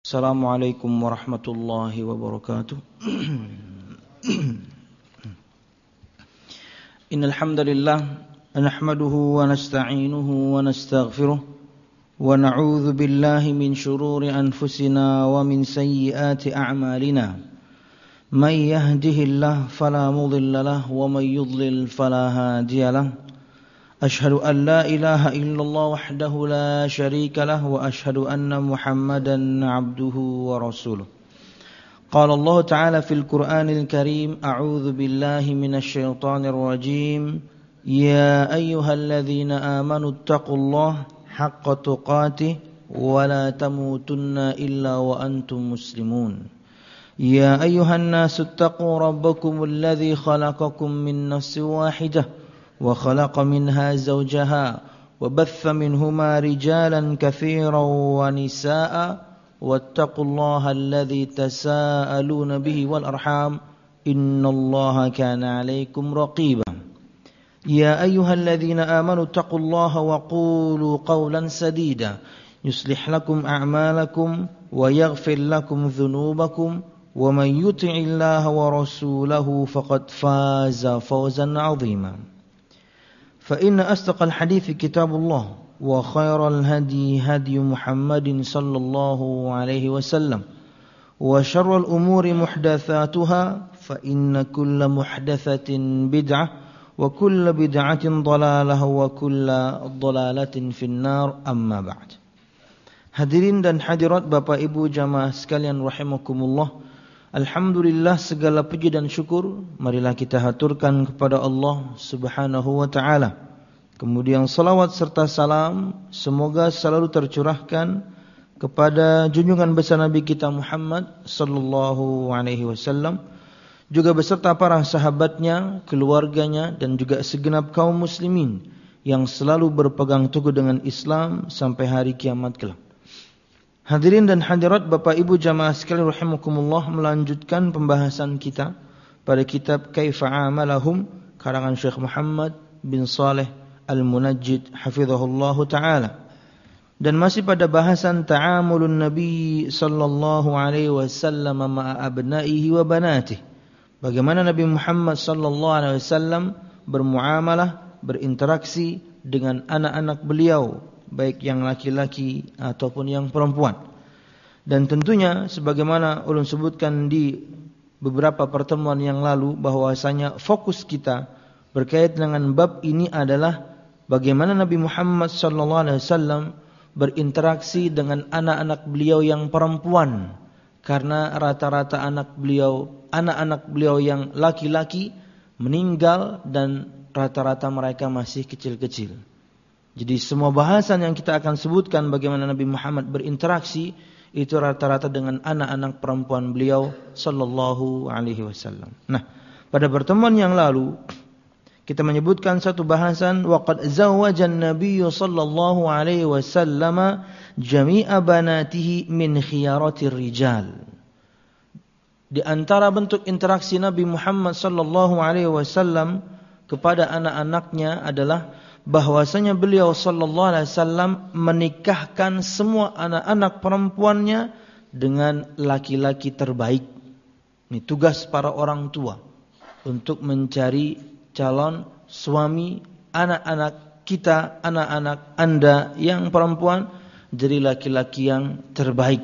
Assalamualaikum warahmatullahi wabarakatuh. Innal hamdalillah nahmaduhu wa nasta'inuhu wa nastaghfiruh wa na'udzu billahi min shururi anfusina wa min sayyiati a'malina. May yahdihillahu fala mudilla lahu wa may yudlil fala hadiya lahu. أشهد أن لا إله إلا الله وحده لا شريك له وأشهد أن محمدا عبده ورسوله قال الله تعالى في القرآن الكريم أعوذ بالله من الشيطان الرجيم يا أيها الذين آمنوا اتقوا الله حق تقاته ولا تموتن إلا وأنتم مسلمون يا أيها الناس اتقوا ربكم الذي خلقكم من نفس واحدة وخلق منها زوجها وبث منهما رجالا كثيرا ونساء واتقوا الله الذي تساءلون به والأرحام إن الله كان عليكم رقيبا يا أيها الذين آمنوا اتقوا الله وقولوا قولا سديدا يصلح لكم أعمالكم ويغفر لكم ذنوبكم ومن يطع الله ورسوله فقد فاز فوزا عظيما فإن أصدق الحديث كتاب الله وخير الهدي هدي محمد صلى الله عليه وسلم وشر الأمور محدثاتها فإن كل محدثة بدعة وكل بدعة ضلالة وكل ضلالة في النار أما بعد. Hadirin dan hadirat Bapak Ibu jamaah sekalian rahimakumullah. Alhamdulillah, segala puji dan syukur marilah kita haturkan kepada Allah Subhanahu wa ta'ala. Kemudian salawat serta salam semoga selalu tercurahkan kepada junjungan besar Nabi kita Muhammad sallallahu alaihi wasallam, juga beserta para sahabatnya, keluarganya, dan juga segenap kaum muslimin yang selalu berpegang teguh dengan Islam sampai hari kiamat kelak. Hadirin dan hadirat Bapak Ibu jamaah sekalian rahimakumullah, melanjutkan pembahasan kita pada kitab Kaifa Amalahum karangan Syekh Muhammad bin Saleh Al-Munajjid hafizahullahu taala, dan masih pada bahasan ta'amulun Nabi sallallahu alaihi wasallam ma'a abnaihi wa banatihi. Bagaimana Nabi Muhammad sallallahu alaihi wasallam bermuamalah, berinteraksi dengan anak-anak beliau, baik yang laki-laki ataupun yang perempuan. Dan tentunya sebagaimana ulun sebutkan di beberapa pertemuan yang lalu, bahwasanya fokus kita berkait dengan bab ini adalah bagaimana Nabi Muhammad SAW berinteraksi dengan anak-anak beliau yang perempuan, karena rata-rata anak-anak beliau yang laki-laki meninggal dan rata-rata mereka masih kecil-kecil. Jadi semua bahasan yang kita akan sebutkan bagaimana Nabi Muhammad berinteraksi itu rata-rata dengan anak-anak perempuan beliau sallallahu alaihi wasallam. Nah, pada pertemuan yang lalu kita menyebutkan satu bahasan, waqad zawwajan nabiyyu sallallahu alaihi wasallam jami'a banatihi min khiyaratir rijal. Di antara bentuk interaksi Nabi Muhammad sallallahu alaihi wasallam kepada anak-anaknya adalah bahwasanya beliau sallallahu alaihi wasallam menikahkan semua anak-anak perempuannya dengan laki-laki terbaik. Ini tugas para orang tua untuk mencari calon suami anak-anak kita, anak-anak Anda yang perempuan jadi laki-laki yang terbaik.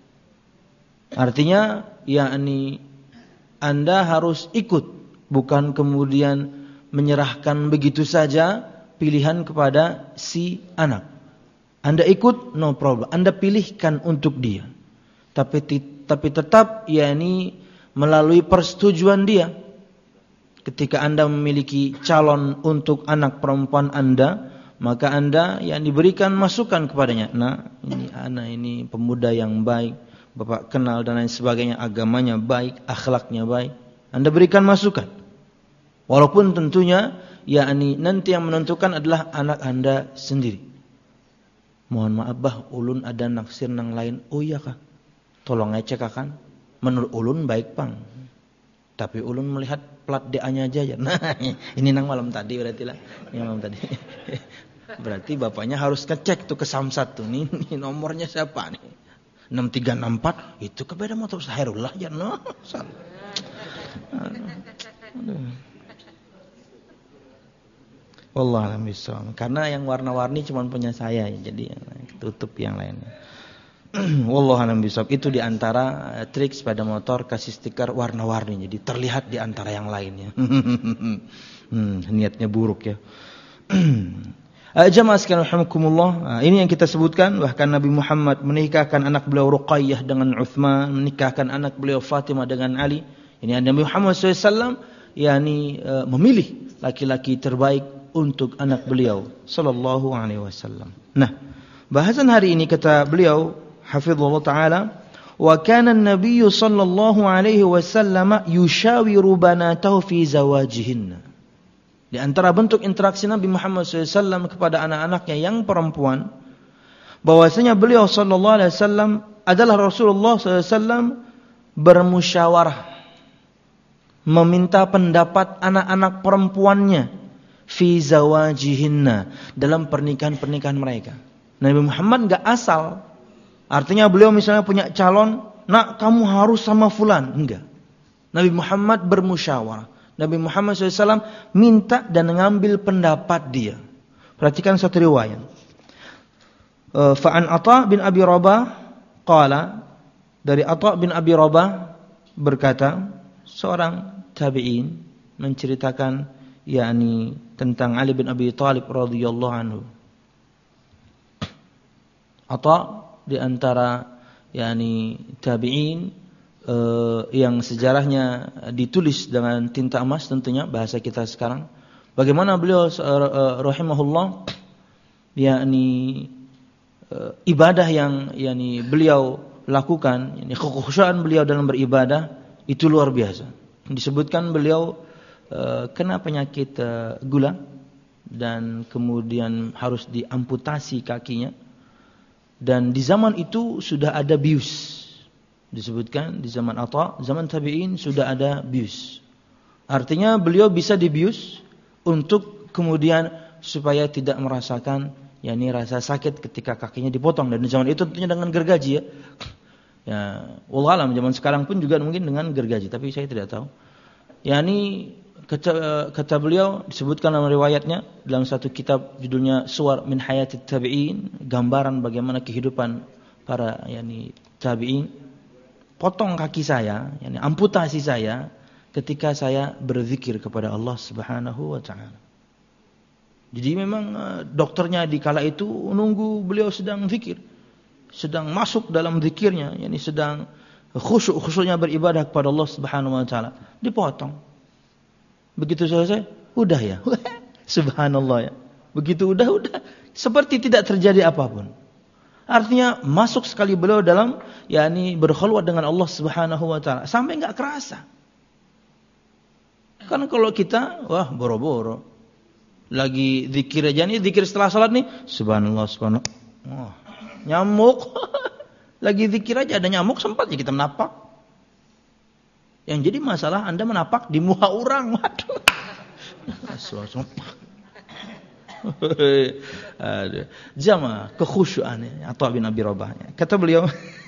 Artinya yakni Anda harus ikut, bukan kemudian menyerahkan begitu saja pilihan kepada si anak. Anda ikut, no problem. Anda pilihkan untuk dia. Tapi tetap yakni melalui persetujuan dia. Ketika Anda memiliki calon untuk anak perempuan Anda, maka Anda yang diberikan masukan kepadanya. Nah, ini anak ini pemuda yang baik, Bapak kenal dan lain sebagainya, agamanya baik, akhlaknya baik. Anda berikan masukan. Walaupun tentunya yakni nanti yang menentukan adalah anak Anda sendiri. Mohon maaf bah, ulun ada naksir nang lain. Oh iya kak, tolong ngecek akan. Menurut ulun baik pang, tapi ulun melihat plat DA-nya aja ya. Nah, ini nang malam tadi berarti lah. Ini malam tadi. Berarti bapaknya harus ngecek tuh ke Samsat tuh. Nih nomornya siapa nih? 6364 itu kebeda motor Hairullah ya no. Wallah alam bisawab. Karena yang warna-warni cuma punya saya, jadi tutup yang lainnya. Wallah alam bisawab. Itu diantara trik sepeda motor kasih stiker warna-warni, jadi terlihat di antara yang lainnya. Niatnya buruk ya. Jamaah sekalian rahimakumullah. Ini yang kita sebutkan, bahkan Nabi Muhammad menikahkan anak beliau Ruqayyah dengan Uthman, menikahkan anak beliau Fatimah dengan Ali. Ini Nabi Muhammad SAW memilih laki-laki terbaik untuk anak beliau sallallahu alaihi wasallam. Nah, bahasan hari ini kata beliau hafizallahu taala, wa kana an-nabiy sallallahu alaihi wasallam yushawiru banatahu fi zawajihinna. Di antara bentuk interaksi Nabi Muhammad SAW kepada anak-anaknya yang perempuan, bahwasanya beliau sallallahu alaihi wasallam adalah Rasulullah SAW bermusyawarah, meminta pendapat anak-anak perempuannya fi zawajihinna, dalam pernikahan-pernikahan mereka. Nabi Muhammad enggak asal. Artinya beliau misalnya punya calon, nak kamu harus sama fulan, enggak. Nabi Muhammad bermusyawarah. Nabi Muhammad SAW minta dan mengambil pendapat dia. Perhatikan satu riwayat. Fa'an Atha bin Abi Rabah qala, dari Atha bin Abi Rabah berkata, seorang tabi'in menceritakan tentang Ali bin Abi Thalib radhiyallahu anhu. Atha di antara tabi'in yang sejarahnya ditulis dengan tinta emas, tentunya bahasa kita sekarang. Bagaimana beliau rahimahullah ibadah yang beliau lakukan, kekhusyuan beliau dalam beribadah itu luar biasa. Disebutkan beliau kena penyakit gula dan kemudian harus diamputasi kakinya, dan di zaman itu sudah ada bius. Disebutkan di zaman Atha, zaman tabi'in sudah ada bius. Artinya beliau bisa dibius untuk kemudian supaya tidak merasakan rasa sakit ketika kakinya dipotong, dan di zaman itu tentunya dengan gergaji ya. Ya, wallahu alam zaman sekarang pun juga mungkin dengan gergaji, tapi saya tidak tahu. Kata beliau, disebutkan dalam riwayatnya dalam satu kitab judulnya Suwar min Hayatit Tabi'in, gambaran bagaimana kehidupan para tabi'in. Potong kaki saya, amputasi saya ketika saya berzikir kepada Allah Subhanahu wa taala. Jadi memang dokternya di kala itu nunggu beliau sedang zikir, sedang masuk dalam zikirnya, sedang khusyuknya beribadah kepada Allah Subhanahu wa taala, dipotong. Begitu selesai, udah ya. Subhanallah ya. Begitu udah seperti tidak terjadi apapun. Artinya masuk sekali beliau dalam berkhulwat dengan Allah Subhanahu wa taala sampai enggak kerasa. Kan kalau kita boro-boro lagi zikir aja nih, zikir setelah salat nih, subhanallah subhanallah. Nyamuk. Lagi zikir aja ada nyamuk, sempat ya kita menapak. Yang jadi masalah Anda menapak di muka orang. Waduh. Jamaah kekhusyuan Atha bin Abi Rabah. Kata beliau,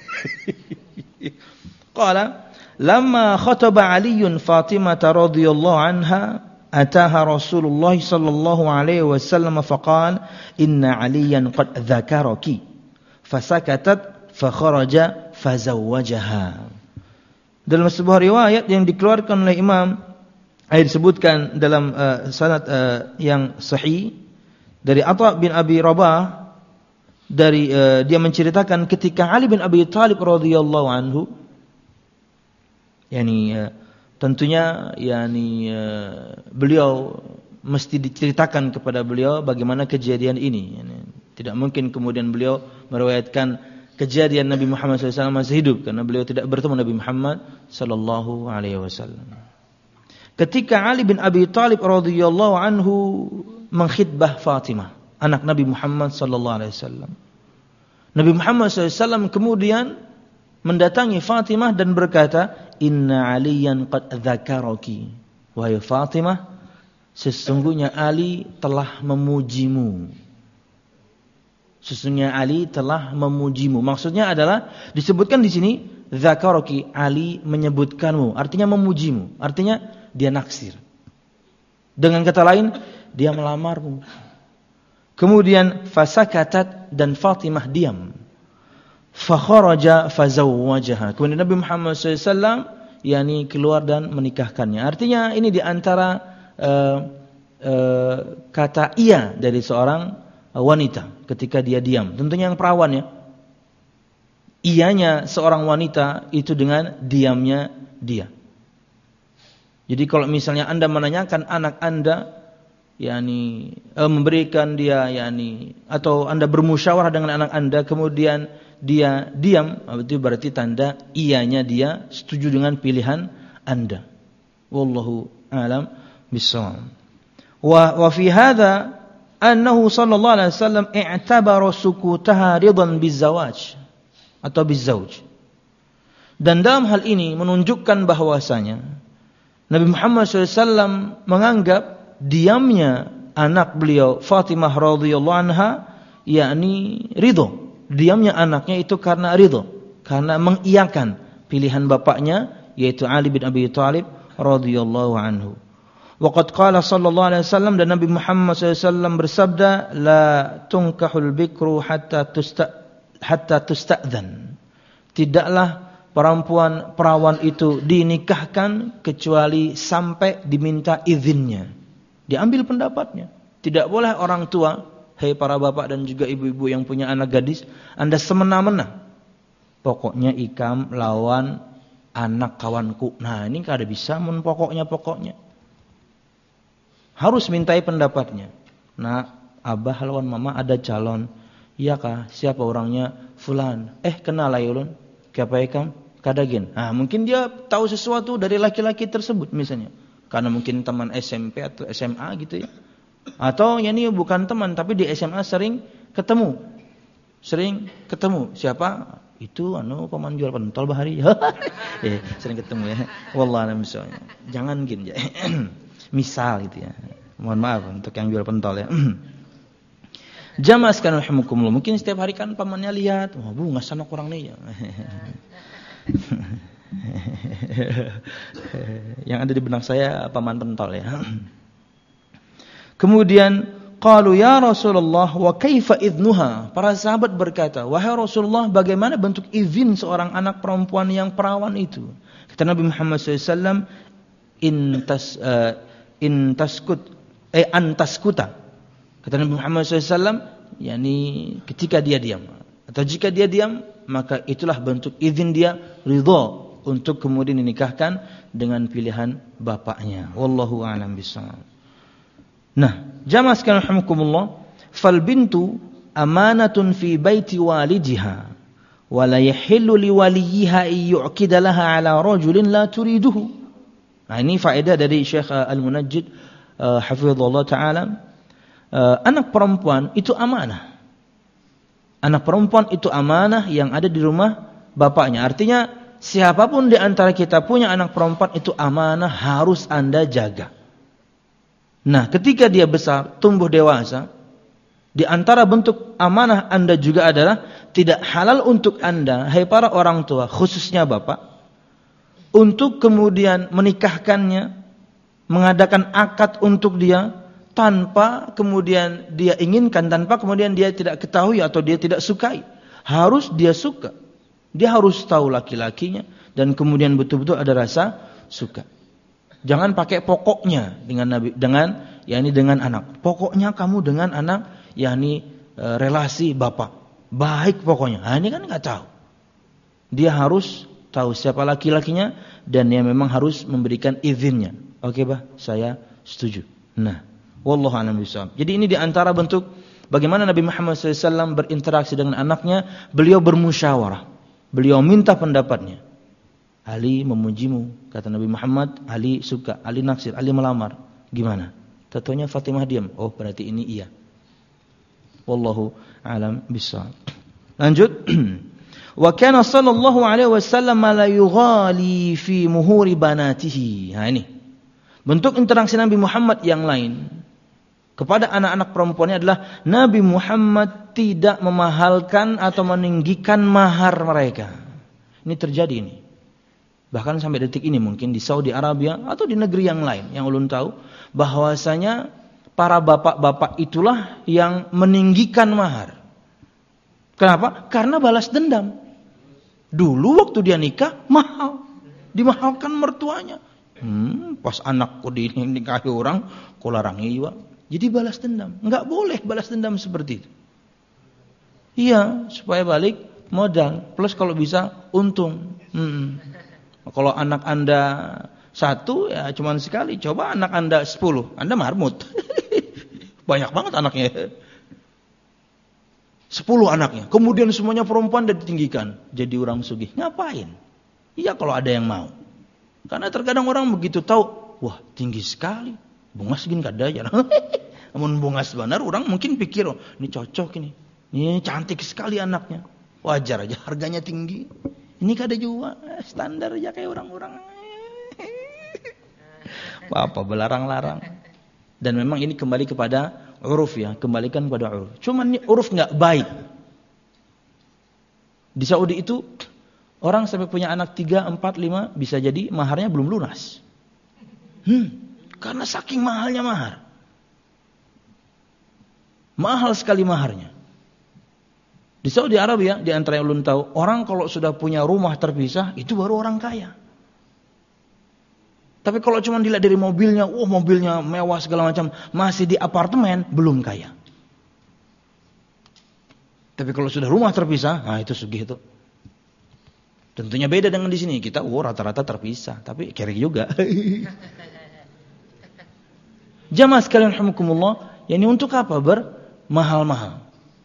qala lamma khataba Ali Fatimah radhiyallahu anha ataha Rasulullah sallallahu alaihi wasallam faqala inna Aliyan qad dzakaraki fasakatat fakharaja fazawwajaha. Dalam sebuah riwayat yang dikeluarkan oleh Imam, disebutkan dalam sanad yang sahih dari Atha bin Abi Rabah, dari dia menceritakan ketika Ali bin Abi Thalib radhiyallahu anhu, tentunya beliau mesti diceritakan kepada beliau bagaimana kejadian ini. Tidak mungkin kemudian beliau meriwayatkan kejadian Nabi Muhammad SAW masih hidup, karena beliau tidak bertemu Nabi Muhammad sallallahu alaihi wasallam. Ketika Ali bin Abi Thalib radhiyallahu anhu mengkhitbah Fatimah, anak Nabi Muhammad sallallahu alaihi wasallam, Nabi Muhammad SAW kemudian mendatangi Fatimah dan berkata, "Inna Aliyan qad dzakaraki." Wahai Fatimah, sesungguhnya Ali telah memujimu. Sesungguhnya Ali telah memujimu. Maksudnya adalah disebutkan di sini dzakaraki, Ali menyebutkanmu, artinya memujimu, artinya dia naksir. Dengan kata lain, dia melamarmu. Kemudian fasakatat, dan Fatimah diam. Fakharaja fazawwajaha. Kemudian Nabi Muhammad SAW yakni keluar dan menikahkannya. Artinya ini di antara kata iya dari seorang wanita ketika dia diam. Tentunya yang perawan ya. Iyanya seorang wanita itu dengan diamnya dia. Jadi kalau misalnya Anda menanyakan anak Anda, yakni memberikan dia yakni atau Anda bermusyawarah dengan anak Anda kemudian dia diam, itu berarti tanda iyanya dia setuju dengan pilihan Anda. Wallahu a'lam bissawab. Wa fi hadza annahu sallallahu alaihi wasallam i'tabara sukutaha ridan bizawaj atau bizauj. Dan dalam hal ini menunjukkan bahwasanya Nabi Muhammad SAW menganggap diamnya anak beliau Fatimah radhiyallahu anha yakni ridho. Diamnya anaknya itu karena ridho, karena mengiyakan pilihan bapaknya yaitu Ali bin Abi Thalib radhiyallahu anhu. Waqad qala sallallahu alaihi wasallam, dan Nabi Muhammad SAW bersabda, la tunkahul bikru hatta tusta'dzan. Tidaklah perempuan perawan itu dinikahkan kecuali sampai diminta izinnya. Diambil pendapatnya. Tidak boleh orang tua, hei para bapak dan juga ibu-ibu yang punya anak gadis, Anda semena-mena. Pokoknya ikam lawan anak kawanku. Nah, ini kada bisa pokoknya. Harus mintai pendapatnya. Nah, abah lawan mama ada calon. Iya kah? Siapa orangnya? Fulan. Kenal lah ulun. Siapa ikam? Kadagin. Nah, mungkin dia tahu sesuatu dari laki-laki tersebut misalnya. Karena mungkin teman SMP atau SMA gitu ya. Atau ya ini bukan teman tapi di SMA sering ketemu. Siapa? Itu paman jual pentol bahari. Sering ketemu ya. Wallah misalnya. Jangan gini ya. Misal gitu ya. Mohon maaf untuk yang jual pentol ya. Jamaah sekalian rahimakumullah. Mungkin setiap hari kan pamannya lihat, wah bu ngasana kurang nih ya. Yang ada di benak saya paman pentol ya. Kemudian qalu ya Rasulullah wa kaifa idnuha? Para sahabat berkata, wahai Rasulullah, bagaimana bentuk izin seorang anak perempuan yang perawan itu? Kata Nabi Muhammad SAW, antaskuta. Kata Nabi Muhammad SAW, yakni ketika dia diam atau jika dia diam, maka itulah bentuk izin dia ridha untuk kemudian dinikahkan dengan pilihan bapaknya. Wallahu a'lam bishawab. Nah, jamaah sekalian rahimakumullah, fal bintu amanatun fi baiti walidiha wa la yahillu li waliyiha yu'kida laha ala rajulin la turiduhu. Nah, ini faedah dari Syekh Al-Munajjid hafizallahu taala. Anak perempuan itu amanah. Anak perempuan itu amanah yang ada di rumah bapaknya. Artinya siapapun di antara kita punya anak perempuan itu amanah, harus Anda jaga. Nah, ketika dia besar, tumbuh dewasa, di antara bentuk amanah Anda juga adalah tidak halal untuk Anda, hai para orang tua, khususnya bapak, untuk kemudian menikahkannya, mengadakan akad untuk dia tanpa kemudian dia inginkan, tanpa kemudian dia tidak ketahui atau dia tidak sukai. Harus dia suka. Dia harus tahu laki-lakinya dan kemudian betul-betul ada rasa suka. Jangan pakai pokoknya dengan anak. Pokoknya kamu dengan anak yakni relasi bapak. Baik pokoknya. Nah, ini kan enggak tahu. Dia harus tahu siapa laki-lakinya dan dia memang harus memberikan izinnya. Oke, Bah, saya setuju. Nah, wallahu a'lam bishawab. Jadi ini di antara bentuk bagaimana Nabi Muhammad SAW berinteraksi dengan anaknya. Beliau bermusyawarah. Beliau minta pendapatnya. Ali memujimu, kata Nabi Muhammad. Ali suka, Ali naksir, Ali melamar. Gimana? Tentunya Fatimah diam. Oh, berarti ini iya. Wallahu a'lam bishawab. Lanjut. Wa kana sallallahu alaihi wasallam la yughali fi muhuri banatihi. Nah, ini bentuk interaksi Nabi Muhammad yang lain kepada anak-anak perempuannya adalah Nabi Muhammad tidak memahalkan atau meninggikan mahar mereka. Ini terjadi ini. Bahkan sampai detik ini mungkin di Saudi Arabia atau di negeri yang lain yang ulun tahu bahwasanya para bapak-bapak itulah yang meninggikan mahar. Kenapa? Karena balas dendam. Dulu waktu dia nikah mahal, dimahalkan mertuanya. Pas anakku dinikahi orang, kau larangi juga. Jadi balas dendam. Enggak boleh balas dendam seperti itu. Iya, supaya balik modal. Plus kalau bisa untung. Kalau anak Anda 1 ya cuma sekali. Coba anak Anda 10, Anda marmut. Banyak banget anaknya. 10 anaknya. Kemudian semuanya perempuan dan ditinggikan. Jadi orang sugih. Ngapain? Iya kalau ada yang mau. Karena terkadang orang begitu tahu, wah tinggi sekali. Bungas gini kada ya. Namun bungas benar, orang mungkin pikir, oh, ini cocok ini. Ini cantik sekali anaknya. Wajar aja harganya tinggi. Ini kada juga standar aja kayak orang-orang. Apa belarang-larang. Dan memang ini kembali kepada uruf ya, kembalikan kepada uruf. Cuman ini uruf enggak baik. Di Saudi itu orang sampai punya anak 3, 4, 5 bisa jadi maharnya belum lunas. Karena saking mahalnya mahar. Mahal sekali maharnya. Di Saudi Arabia, di antara yang ulun tahu, orang kalau sudah punya rumah terpisah, itu baru orang kaya. Tapi kalau cuma dilihat dari mobilnya, mobilnya mewah segala macam, masih di apartemen, belum kaya. Tapi kalau sudah rumah terpisah, nah itu sugih itu. Tentunya beda dengan di sini. Kita rata-rata terpisah, tapi kiri juga. Jamaah sekalian rahimakumullah, ini untuk apa bermahal-mahal?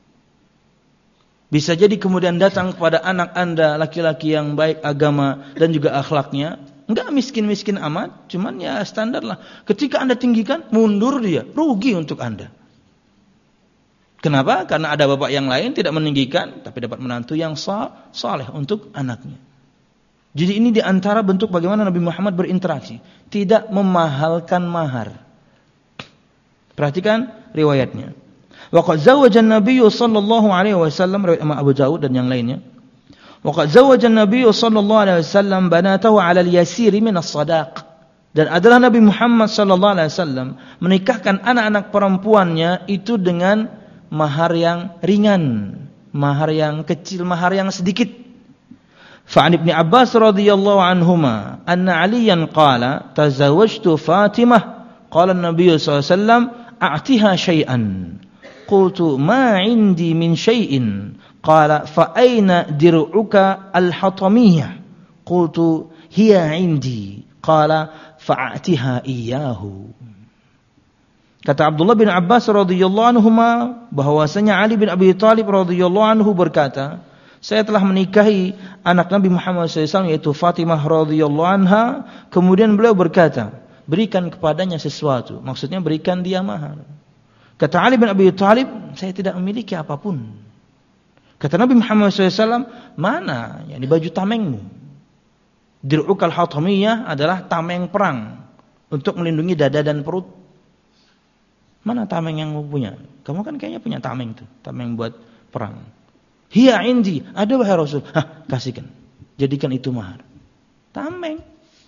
Bisa jadi kemudian datang kepada anak Anda laki-laki yang baik agama dan juga akhlaknya, enggak miskin-miskin amat, cuman ya standar lah. Ketika Anda tinggikan, mundur dia, rugi untuk Anda. Kenapa? Karena ada bapak yang lain tidak meninggikan, tapi dapat menantu yang saleh untuk anaknya. Jadi ini di antara bentuk bagaimana Nabi Muhammad berinteraksi, tidak memahalkan mahar. Perhatikan riwayatnya. Waqad zawaja an-nabiy sallallahu alaihi wasallam, riwayat Imam Abu Daud dan yang lainnya. Waqad zawaja an-nabiy sallallahu alaihi wasallam banatahu 'ala al-yasir min as-sadaq. Dan adalah Nabi Muhammad sallallahu alaihi wasallam menikahkan anak-anak perempuannya itu dengan mahar yang ringan, mahar yang kecil, mahar yang sedikit. Fa'an Ibn Abbas radhiyallahu anhuma anna Aliyan qala tazawwajtu Fatimah qala an-nabiy sallallahu alaihi wasallam a'tiha syai'an. Qultu ma 'indi min syai'in. Qala fa aina dir'uka al-hatamiyah? Qultu hiya 'indi. Qala fa'atiha iyyahu. Kata Abdullah bin Abbas radhiyallahu anhuma bahwasanya Ali bin Abi Thalib radhiyallahu anhu berkata, saya telah menikahi anak Nabi Muhammad SAW yaitu Fatimah radhiyallahu anha. Kemudian beliau berkata, berikan kepadanya sesuatu. Maksudnya berikan dia mahar. Kata Ali bin Abi Thalib, saya tidak memiliki apapun. Kata Nabi Muhammad SAW, mana? Yani baju tamengmu. Dir'ukal hatamiyah adalah tameng perang untuk melindungi dada dan perut. Mana tameng yang kamu punya? Kamu kan kayaknya punya tameng tuh, tameng buat perang. Hiya indi, ada wahai Rasul. Kasihkan. Jadikan itu mahar. Tameng.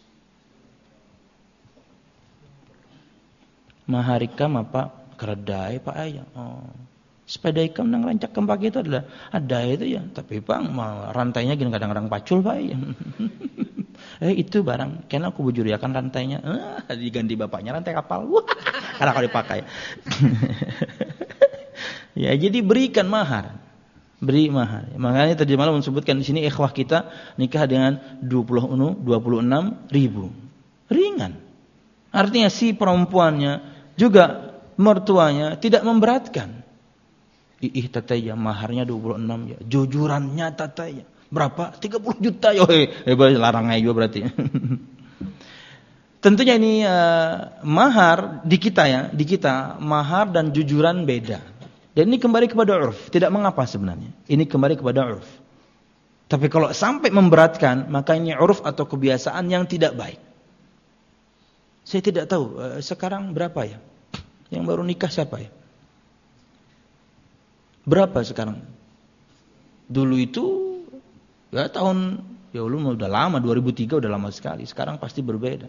Mahar ikam apa? Keredai Pak ayah. Sepeda ikam nang rancak kempaki itu adalah ada itu ya. Tapi Bang, rantainya gini kadang-kadang pacul Pak ayah. Itu barang. Karena aku bujuriakan rantainya. Diganti bapaknya rantai kapal. Karena kalau dipakai. Ya, jadi berikan mahar. Beri mahar. Makanya tadi malam menyebutkan di sini ikhwah kita nikah dengan 26 ribu. Ringan. Artinya si perempuannya juga mertuanya tidak memberatkan. Tataya maharnya 26 ya. Jujurannya tataya. Berapa? 30 juta ya. Larang aja berarti. Tentunya ini mahar di kita ya, di kita mahar dan jujuran beda. Dan ini kembali kepada urf, tidak mengapa sebenarnya. Ini kembali kepada urf. Tapi kalau sampai memberatkan, maka ini urf atau kebiasaan yang tidak baik. Saya tidak tahu sekarang berapa ya? Yang baru nikah siapa ya? Berapa sekarang? Dulu itu ya udah lama, 2003 udah lama sekali. Sekarang pasti berbeda.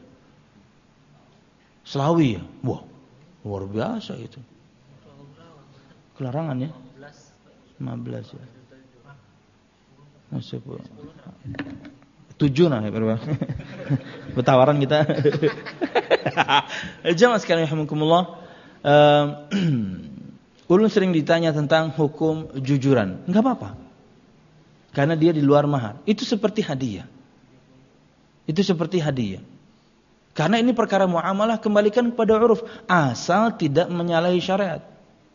Selawi ya? Wah, luar biasa itu. Kelarangan ya? 15 ya. Masih 7 nah ya, bertawaran kita. Jamaah sekalian rahimakumullah. Ulun sering ditanya tentang hukum jujuran. Enggak apa-apa. Karena dia di luar mahar. Itu seperti hadiah. Karena ini perkara muamalah, kembalikan kepada uruf. Asal tidak menyalahi syariat.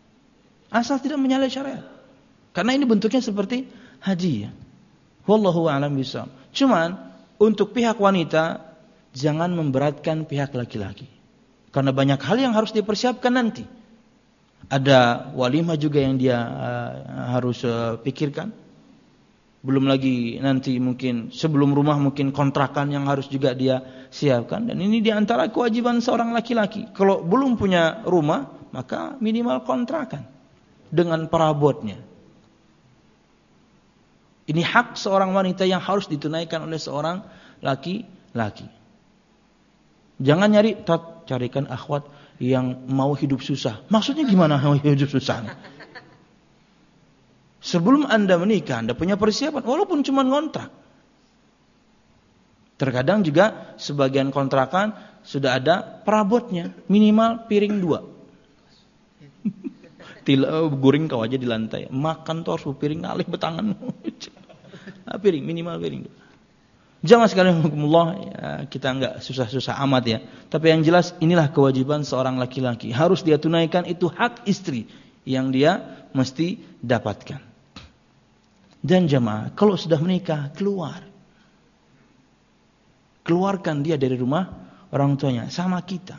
Karena ini bentuknya seperti hadiah. Wallahu a'lam bishawab. Cuman untuk pihak wanita jangan memberatkan pihak laki-laki. Karena banyak hal yang harus dipersiapkan nanti. Ada walimah juga yang dia harus pikirkan. Belum lagi nanti mungkin sebelum rumah mungkin kontrakan yang harus juga dia siapkan. Dan ini diantara kewajiban seorang laki-laki. Kalau belum punya rumah, maka minimal kontrakan dengan perabotnya. Ini hak seorang wanita yang harus ditunaikan oleh seorang laki-laki. Jangan carikan akhwat yang mau hidup susah. Maksudnya gimana mau hidup susah? Sebelum Anda menikah, Anda punya persiapan, walaupun cuma ngontrak. Terkadang juga sebagian kontrakan sudah ada perabotnya, minimal piring 2. Guring kau aja di lantai. Makan tuh harus piring ngalih betangan. Piring, minimal piring 2. Jamaah sekalian rahimakumullah, ya, kita enggak susah-susah amat ya. Tapi yang jelas inilah kewajiban seorang laki-laki. Harus dia tunaikan, itu hak istri yang dia mesti dapatkan. Dan jamaah, kalau sudah menikah, keluarkan dia dari rumah orang tuanya sama kita.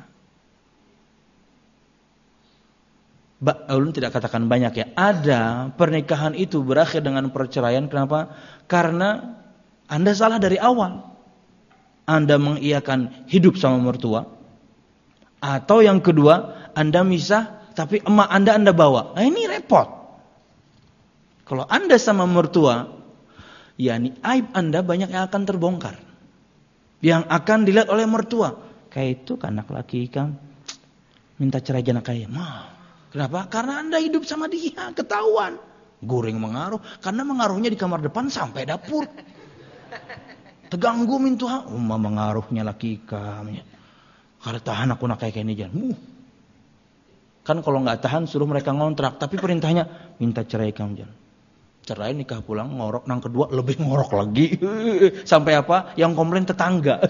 Ulun tidak katakan banyak ya. Ada pernikahan itu berakhir dengan perceraian. Kenapa? Karena Anda salah dari awal. Anda mengiyakan hidup sama mertua. Atau yang kedua, Anda misah tapi emak Anda bawa. Nah ini repot. Kalau Anda sama mertua, yakni aib Anda banyak yang akan terbongkar. Yang akan dilihat oleh mertua. Kayak itu kan anak laki kan minta cerai jana kayak. Kenapa? Karena Anda hidup sama dia, ketahuan. Goreng mengaruh, karena mengaruhnya di kamar depan sampai dapur. Terganggu mintuha, mengaruhnya laki kami. Kalau tahan aku nak kayak ini jangan. Kan kalau nggak tahan suruh mereka ngontrak, tapi perintahnya minta cerai kamu jangan. Cerai nikah pulang ngorok, nang kedua lebih ngorok lagi. Sampai apa? Yang komplain tetangga.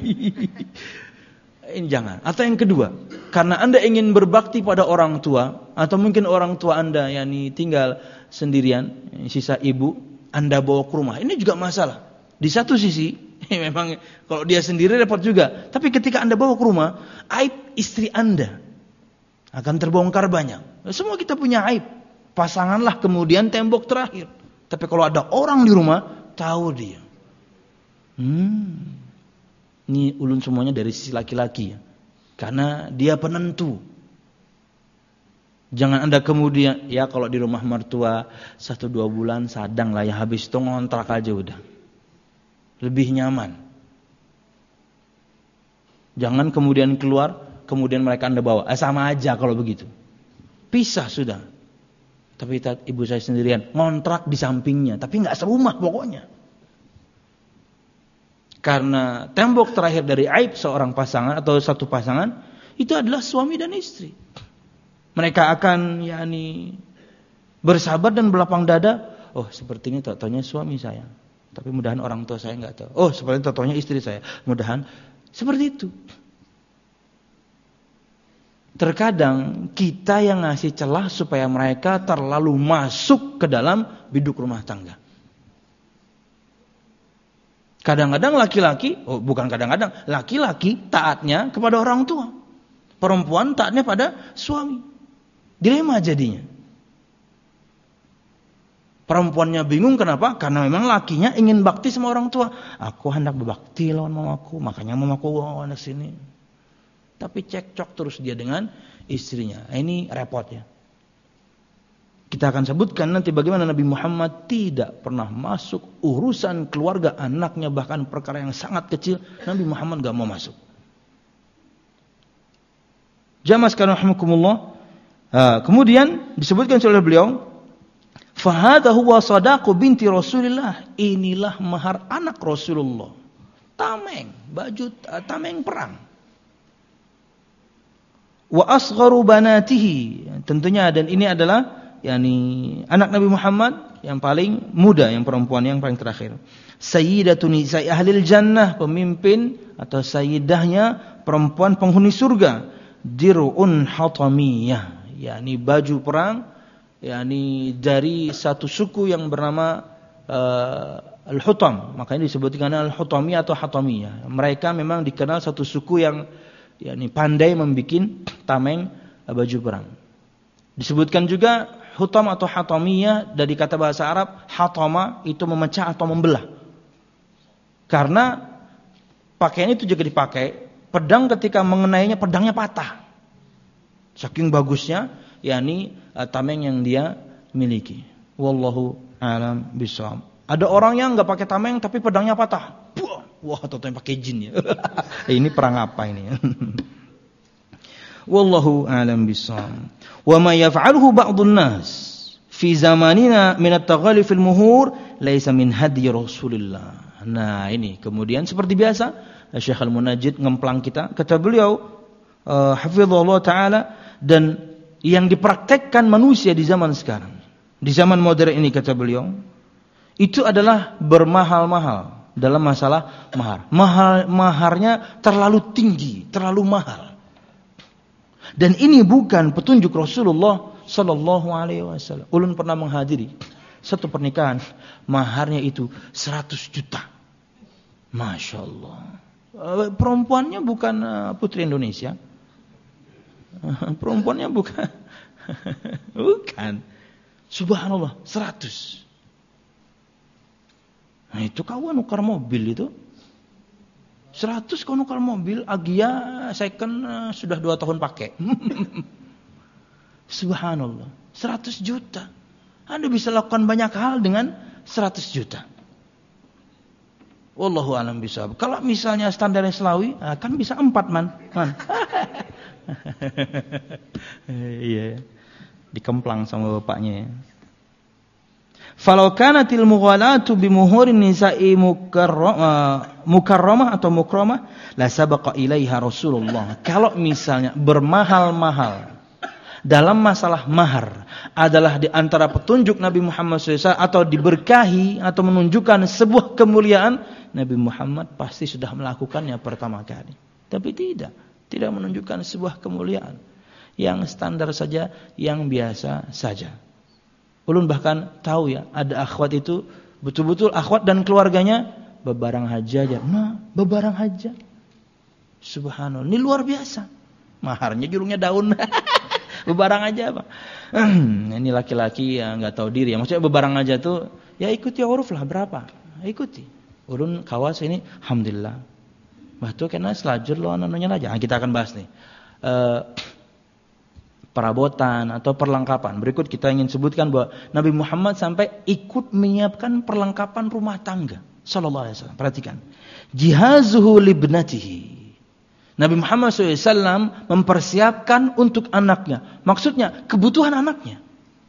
Ini jangan. Atau yang kedua, karena Anda ingin berbakti pada orang tua, atau mungkin orang tua Anda yakni tinggal sendirian, sisa ibu, Anda bawa ke rumah. Ini juga masalah. Di satu sisi, memang kalau dia sendiri repot juga. Tapi ketika Anda bawa ke rumah, aib istri Anda akan terbongkar banyak. Semua kita punya aib. Pasanganlah kemudian tembok terakhir. Tapi kalau ada orang di rumah, tahu dia. Ini ulun semuanya dari sisi laki-laki ya. Karena dia penentu. Jangan Anda kemudian, ya kalau di rumah mertua 1-2 bulan sadang lah ya, habis itu ngontrak aja udah. Lebih nyaman. Jangan kemudian keluar, kemudian mereka Anda bawa. Sama aja kalau begitu. Pisah sudah. Tapi ibu saya sendirian, ngontrak di sampingnya, tapi nggak serumah pokoknya. Karena tembok terakhir dari aib seorang pasangan atau satu pasangan itu adalah suami dan istri. Mereka akan bersabar dan berlapang dada. Oh seperti ini taunya suami saya, tapi mudahan orang tua saya nggak tahu. Oh seperti ini taunya istri saya, mudahan seperti itu. Terkadang kita yang ngasih celah supaya mereka terlalu masuk ke dalam biduk rumah tangga. Kadang-kadang laki-laki, laki-laki taatnya kepada orang tua. Perempuan taatnya pada suami. Dilema jadinya. Perempuannya bingung kenapa? Karena memang lakinya ingin bakti sama orang tua. Aku hendak berbakti lawan mamaku, makanya mamaku bawa anak sini. Tapi cekcok terus dia dengan istrinya. Ini repot ya. Kita akan sebutkan nanti bagaimana Nabi Muhammad tidak pernah masuk urusan keluarga anaknya, bahkan perkara yang sangat kecil Nabi Muhammad gak mau masuk. Jamaah sekalian rahimakumullah. Kemudian disebutkan oleh beliau, fahadha huwa sadaqu binti Rasulillah. Inilah mahar anak Rasulullah. Tameng, baju tameng perang. Wa asgharu banatihi. Tentunya, dan ini adalah anak Nabi Muhammad yang paling muda, yang perempuan yang paling terakhir. Sayyidatun nisa'i ahlil jannah, pemimpin atau sayyidahnya perempuan penghuni surga. Dir'un hatamiyah, baju perang, dari satu suku yang bernama Al-Hutam. Makanya disebutkan Al-Hutamiyah atau Hatamiyah. Mereka memang dikenal satu suku yang pandai membikin tameng baju perang. Disebutkan juga Hutam atau Hatamiyah dari kata bahasa Arab hatama, itu memecah atau membelah. Karena pakaian itu juga dipakai, pedang ketika mengenainya pedangnya patah. Saking bagusnya tameng yang dia miliki. Wallahu a'lam bishawab. Ada orang yang enggak pakai tameng tapi pedangnya patah. Wah, totonya pakai jin ya. Ini perang apa ini? Wallahu a'lam bishawab. Wa ma yaf'aluhu ba'dun nas fi zamanina min at-taghalli fil muhur laisa min hadi Rasulillah. Nah, ini kemudian seperti biasa Syekh Al-Munajjid ngemplang kita, kata beliau hafizallahu taala, dan yang dipraktekkan manusia di zaman sekarang, di zaman modern ini, kata beliau, itu adalah bermahal-mahal dalam masalah mahar. Maharnya terlalu tinggi, terlalu mahal. Dan ini bukan petunjuk Rasulullah sallallahu alaihi wasallam. Ulun pernah menghadiri satu pernikahan, maharnya itu 100 juta. Masya Allah. Perempuannya bukan putri Indonesia. Perempuannya bukan. Bukan. Subhanallah, 100. Nah, itu kau nukar mobil itu. 100 kau nukar mobil, Agia second sudah 2 tahun pakai. Subhanallah, 100 juta. Anda bisa lakukan banyak hal dengan 100 juta. Wallahu a'lam bishawab. Kalau misalnya standar Islawi, kan bisa 4 man. Iya. Dikemplang sama bapaknya. Falau kanatil mughalatu bi muhurin nisa'i mukarramah atau mukramah la sabaqa ilaiha Rasulullah. Kalau misalnya bermahal-mahal dalam masalah mahar adalah di antara petunjuk Nabi Muhammad SAW atau diberkahi atau menunjukkan sebuah kemuliaan, Nabi Muhammad pasti sudah melakukannya pertama kali. Tapi tidak menunjukkan sebuah kemuliaan, yang standar saja, yang biasa saja. Ulun bahkan tahu ya, ada akhwat itu betul-betul akhwat dan keluarganya bebarang haji aja. Nah, bebarang haji. Subhanallah, ini luar biasa. Maharnya jurungnya daun. Bebarang aja apa? Ini laki-laki yang enggak tahu diri ya. Maksudnya bebarang aja tuh ya ikuti uruf lah, berapa? Ikuti. Ulun kawas ini alhamdulillah. Batu kena selajur lo anunya aja. Nah, kita akan bahas nih. Perabotan atau perlengkapan. Berikut kita ingin sebutkan bahwa Nabi Muhammad sampai ikut menyiapkan perlengkapan rumah tangga sallallahu alaihi wasallam. Perhatikan. Jihazuhu libnatihi. Nabi Muhammad SAW mempersiapkan untuk anaknya. Maksudnya kebutuhan anaknya.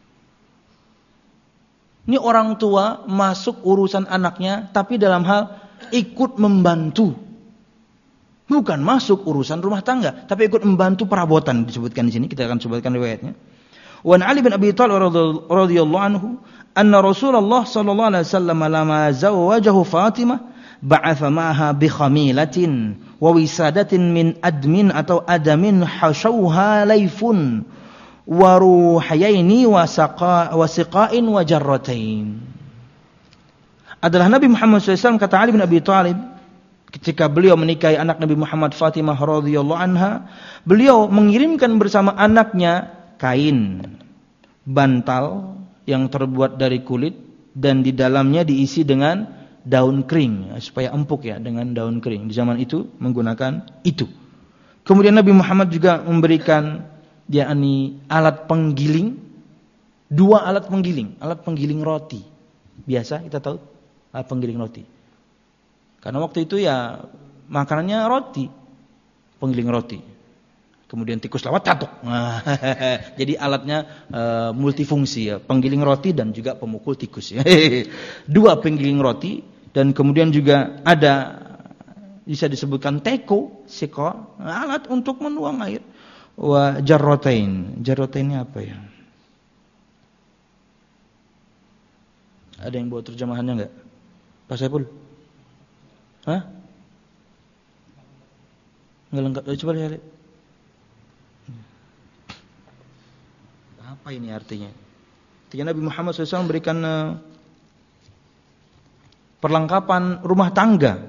Ini orang tua masuk urusan anaknya, tapi dalam hal ikut membantu. Bukan masuk urusan rumah tangga, tapi ikut membantu perabotan. Disebutkan di sini, kita akan sebutkan riwayatnya. Wan Ali bin Abi Thalib radhiyallahu anhu, anna Rasulullah sallallahu alaihi wasallam lama zawwajahu Fatimah ba'atha ma'aha bi khamilatin wa wisadatin min admin atau adamin hashawha laifun wa ruhayaini wa siqain wa jarratain. Adalah Nabi Muhammad SAW, kata Ali bin Abi Thalib, ketika beliau menikahi anak Nabi Muhammad Fatimah radhiyallahu anha, beliau mengirimkan bersama anaknya kain bantal yang terbuat dari kulit dan di dalamnya diisi dengan daun kering supaya empuk ya, dengan daun kering. Di zaman itu menggunakan itu. Kemudian Nabi Muhammad juga memberikan alat penggiling 2 alat penggiling roti. Biasa kita tahu alat penggiling roti. Karena waktu itu ya makanannya roti, penggiling roti. Kemudian tikus lewat tatuk. Jadi alatnya multifungsi ya, penggiling roti dan juga pemukul tikus ya. 2 penggiling roti dan kemudian juga ada bisa disebutkan teko, seko, alat untuk menuang air. Wa jarratain. Jarratainnya apa ya? Ada yang buat terjemahannya enggak? Pak Saiful? Hah? Enggak lengkap. Coba lihat. Apa ini artinya? Artinya Nabi Muhammad SAW memberikan perlengkapan rumah tangga.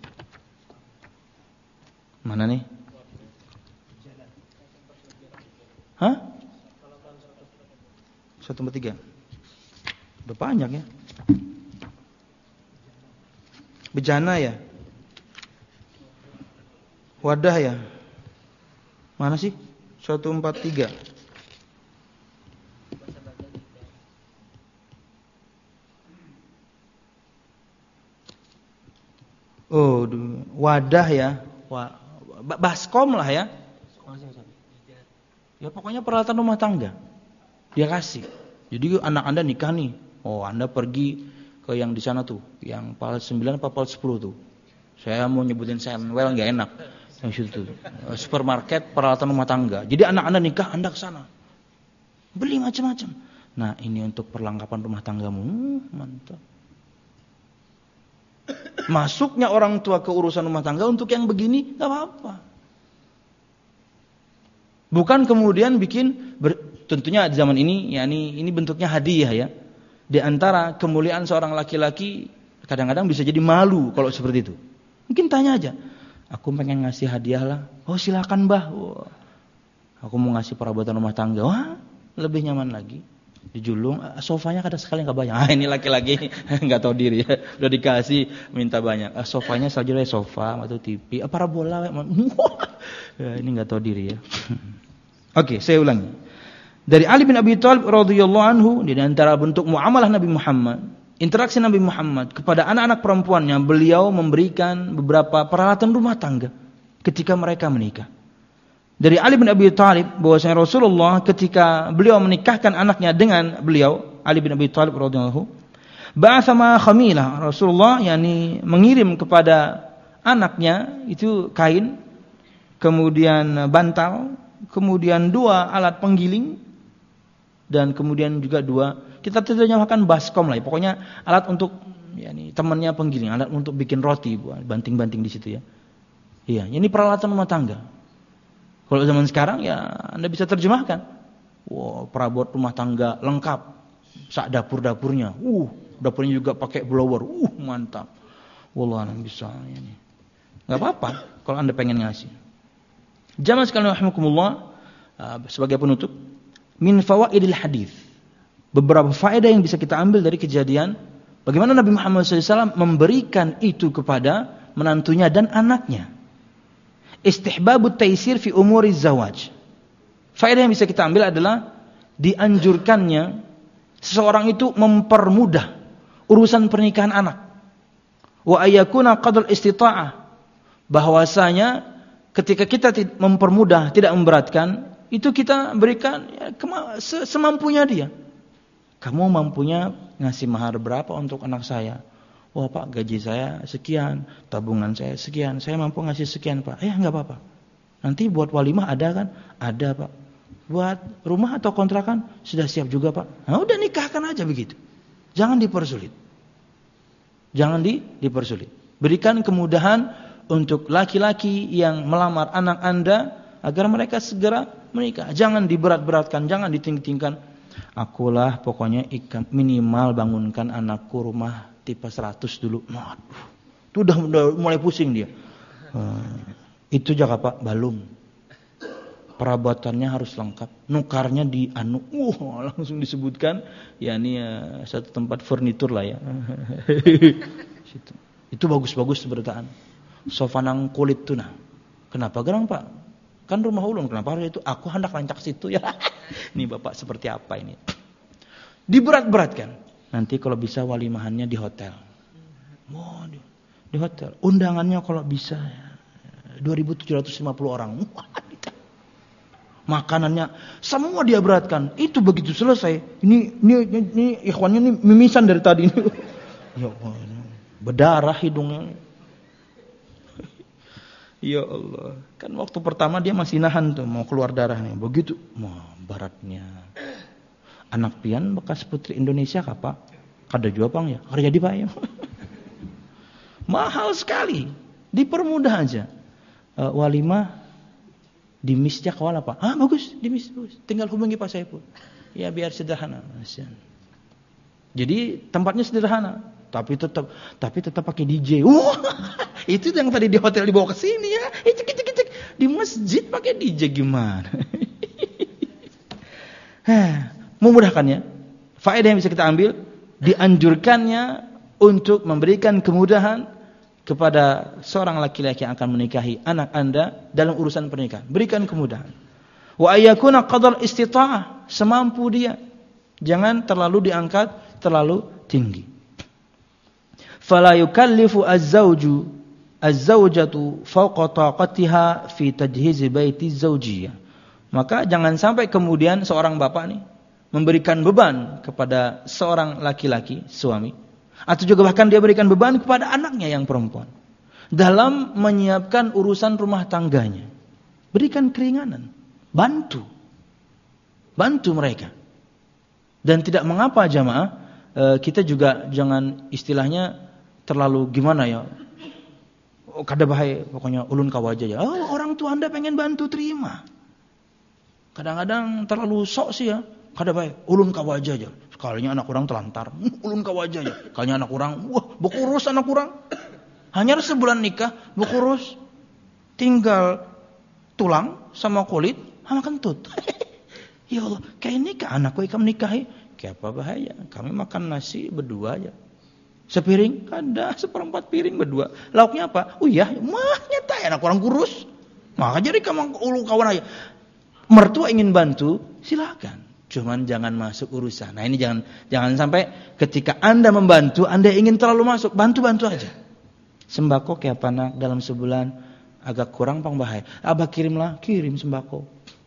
Mana nih? Hah? 1/3. Udah banyak ya. Bejana ya. Wadah ya. Mana sih? 1/3. Oh, wadah ya. Baskom lah ya. Ya pokoknya peralatan rumah tangga. Dia kasih. Jadi anak Anda nikah nih. Oh, Anda pergi ke yang di sana tuh, yang PAL 9 apa PAL 10 tuh. Saya mau nyebutin Samuel enggak enak. Yang situ tuh. Supermarket peralatan rumah tangga. Jadi anak Anda nikah, Anda ke sana. Beli macam-macam. Nah, ini untuk perlengkapan rumah tanggamu. Mantap. Masuknya orang tua ke urusan rumah tangga untuk yang begini enggak apa-apa. Bukan kemudian bikin tentunya di zaman ini yakni ini bentuknya hadiah ya. Di antara kemuliaan seorang laki-laki kadang-kadang bisa jadi malu kalau seperti itu. Mungkin tanya aja, aku pengen ngasih hadiah lah. Oh silakan Mbah. Wah. Aku mau ngasih perabot rumah tangga. Wah lebih nyaman lagi. Dijulung, sofanya kadang sekali nggak banyak. Ini laki-laki nggak tahu diri ya. Udah dikasih minta banyak. Sofanya saja sofa atau TV. Parabola. Ini nggak tahu diri ya. Oke, saya ulangi. Dari Ali bin Abi Thalib radhiyallahu anhu, di antara bentuk muamalah Nabi Muhammad, interaksi Nabi Muhammad kepada anak-anak perempuannya, beliau memberikan beberapa peralatan rumah tangga ketika mereka menikah. Dari Ali bin Abi Thalib bahwasanya Rasulullah ketika beliau menikahkan anaknya dengan beliau, Ali bin Abi Thalib radhiyallahu anhu, ba'atha ma khamilah, Rasulullah yakni mengirim kepada anaknya itu kain, kemudian bantal, kemudian 2 alat penggiling, dan kemudian juga 2, kita terjemahkan baskom lah ya. Pokoknya alat untuk yakni temannya penggiling, alat untuk bikin roti, banting-banting di situ ya. Iya, ini peralatan rumah tangga. Kalau zaman sekarang ya Anda bisa terjemahkan. Wow, perabot rumah tangga lengkap. Sak dapur-dapurnya. Dapurnya juga pakai blower. Mantap. Wallah bisa ini. Enggak apa-apa kalau Anda pengen ngasih. Jamaah sekalian rahimakumullah, sebagai penutup, min fawaidil hadis. Beberapa faedah yang bisa kita ambil dari kejadian bagaimana Nabi Muhammad SAW memberikan itu kepada menantunya dan anaknya. Istihbabut taisir fi umuri zawaj. Faedah yang bisa kita ambil adalah dianjurkannya seseorang itu mempermudah urusan pernikahan anak. Wa ayyakuna qadr istita'ah. Bahwasanya ketika kita mempermudah, tidak memberatkan, itu kita berikan ya, semampunya dia. Kamu mampunya ngasih mahar berapa untuk anak saya? Wah Pak, gaji saya sekian, tabungan saya sekian, saya mampu ngasih sekian Pak. Enggak apa-apa. Nanti buat walimah ada kan? Ada Pak. Buat rumah atau kontrakan sudah siap juga Pak. Nah udah nikahkan aja begitu. Jangan dipersulit. Jangan dipersulit. Berikan kemudahan untuk laki-laki yang melamar anak Anda agar mereka segera menikah. Jangan diberat-beratkan, jangan ditinggi-tinggikan. Akulah pokoknya minimal bangunkan anakku rumah tipe 100 dulu. Itu udah mulai pusing dia. Itu jaga Pak, belum. Perabotannya harus lengkap. Nukarnya langsung disebutkan. Ya ini satu tempat furnitur lah ya. Itu bagus-bagus seberataan. Sofa nang kulit tuh nah. Kenapa gerang Pak? Kan rumah ulun, kenapa harus itu? Aku hendak rancak situ ya. Ini Bapak seperti apa ini? Diberat-beratkan. Nanti kalau bisa walimahannya di hotel. Di hotel. Undangannya kalau bisa 2.750 orang. Makanannya semua dia beratkan. Itu begitu selesai. Ini ikhwannya ini mimisan dari tadi. Ya Allah, berdarah hidungnya. Ya Allah. Kan waktu pertama dia masih nahan tuh mau keluar darah nih. Begitu, baratnya. Anak pian bekas putri Indonesia kapa? Kada jua pang ya. Kada jadi pak ya. Mahal sekali. Dipermudah aja. Walimah dimis jak wala pak. Bagus, dimis bagus. Tinggal hubungi Pak Saiful. Ya biar sederhana. Jadi tempatnya sederhana, tapi tetap pakai DJ. Itu yang tadi di hotel dibawa ke sini ya. Icik. Di masjid pakai DJ gimana? Memudahkannya. Faedah yang bisa kita ambil, dianjurkannya untuk memberikan kemudahan kepada seorang laki-laki yang akan menikahi anak Anda dalam urusan pernikahan. Berikan kemudahan. Wa ayyakuna qadar istita'ah, semampu dia. Jangan terlalu diangkat terlalu tinggi. Fala yukallifu az-zawjatu fawqa taqatiha fi tajhiz baiti zawjiyah. Maka jangan sampai kemudian seorang bapak nih memberikan beban kepada seorang laki-laki, suami, atau juga bahkan dia berikan beban kepada anaknya yang perempuan dalam menyiapkan urusan rumah tangganya. Berikan keringanan, bantu mereka. Dan tidak mengapa jamaah, kita juga jangan istilahnya terlalu gimana ya, kada bahaya pokoknya ulun kawaja ya. Orang tua Anda pengen bantu, terima. Kadang-kadang terlalu sok sih ya. Kada baik, ulun kawaja aja. Sekalinya anak orang telantar, ulun kawaja aja. Sekalinya anak orang, bekurus anak orang. Hanya sebulan nikah, bekurus. Tinggal tulang sama kulit, sama kentut. Ya Allah, kayak nikah anakku ikam nikahi. Kayak apa bahaya? Kami makan nasi berdua aja. Sepiring, kada, seperempat piring berdua. Lauknya apa? Nyata anak orang kurus. Maka jadi kamu ulu kawan aja. Mertua ingin bantu, silakan. Cuman jangan masuk urusan. Nah ini jangan sampai ketika Anda membantu, Anda ingin terlalu masuk. Bantu-bantu aja. Sembako kayak apa nak dalam sebulan agak kurang pang bahaya. Abah kirim sembako.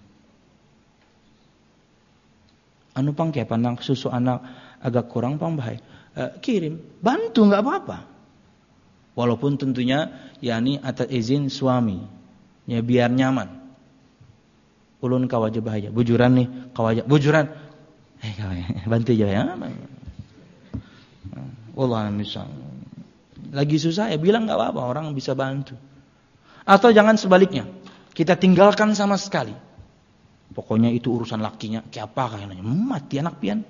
Anu pang kayak apa nak susu anak agak kurang pang bahaya. Kirim, bantu nggak apa-apa. Walaupun tentunya yakni atas izin suami. Ya biar nyaman. Ulun kawaja bahaya. Bujuran nih, kawaja. Bujuran. Bantu aja ya. Wallah misal. Lagi susah ya bilang enggak apa-apa, orang bisa bantu. Atau jangan sebaliknya. Kita tinggalkan sama sekali. Pokoknya itu urusan lakinya. Kayak apa kayaknya? Mati anak pian.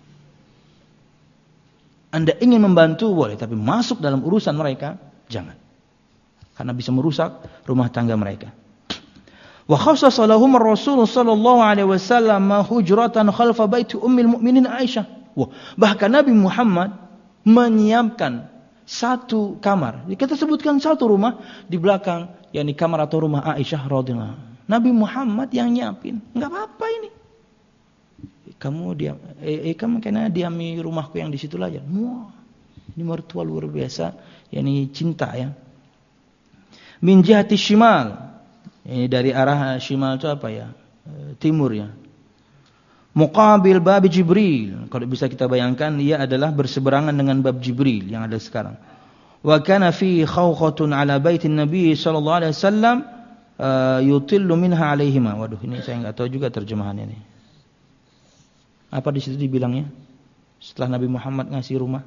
Anda ingin membantu boleh, tapi masuk dalam urusan mereka jangan. Karena bisa merusak rumah tangga mereka. Wa khassasa lahum ar-Rasul sallallahu alaihi wasallam hujratan khalfa baiti ummil mukminin Aisyah. Bahkan Nabi Muhammad menyiapkan satu kamar. Kita sebutkan satu rumah di belakang, yakni kamar atau rumah Aisyah radhiyallahu anha. Nabi Muhammad yang nyiapin. Enggak apa-apa ini. Kamu diam, kamu kena diami rumahku yang di situ aja. Ini mertua luar biasa, yakni cinta ya. Min jihati shimal. Ini dari arah shimal itu apa ya? Timur ya. Muqabil bab Jibril. Kalau bisa kita bayangkan, dia adalah berseberangan dengan bab Jibril yang ada sekarang. Wa kana fi khawqatun ala baitin Nabi sallallahu alaihi wasallam yutillu minha alaihima. Waduh, ini saya enggak tahu juga terjemahannya nih. Apa di situ dibilangnya? Setelah Nabi Muhammad ngasih rumah.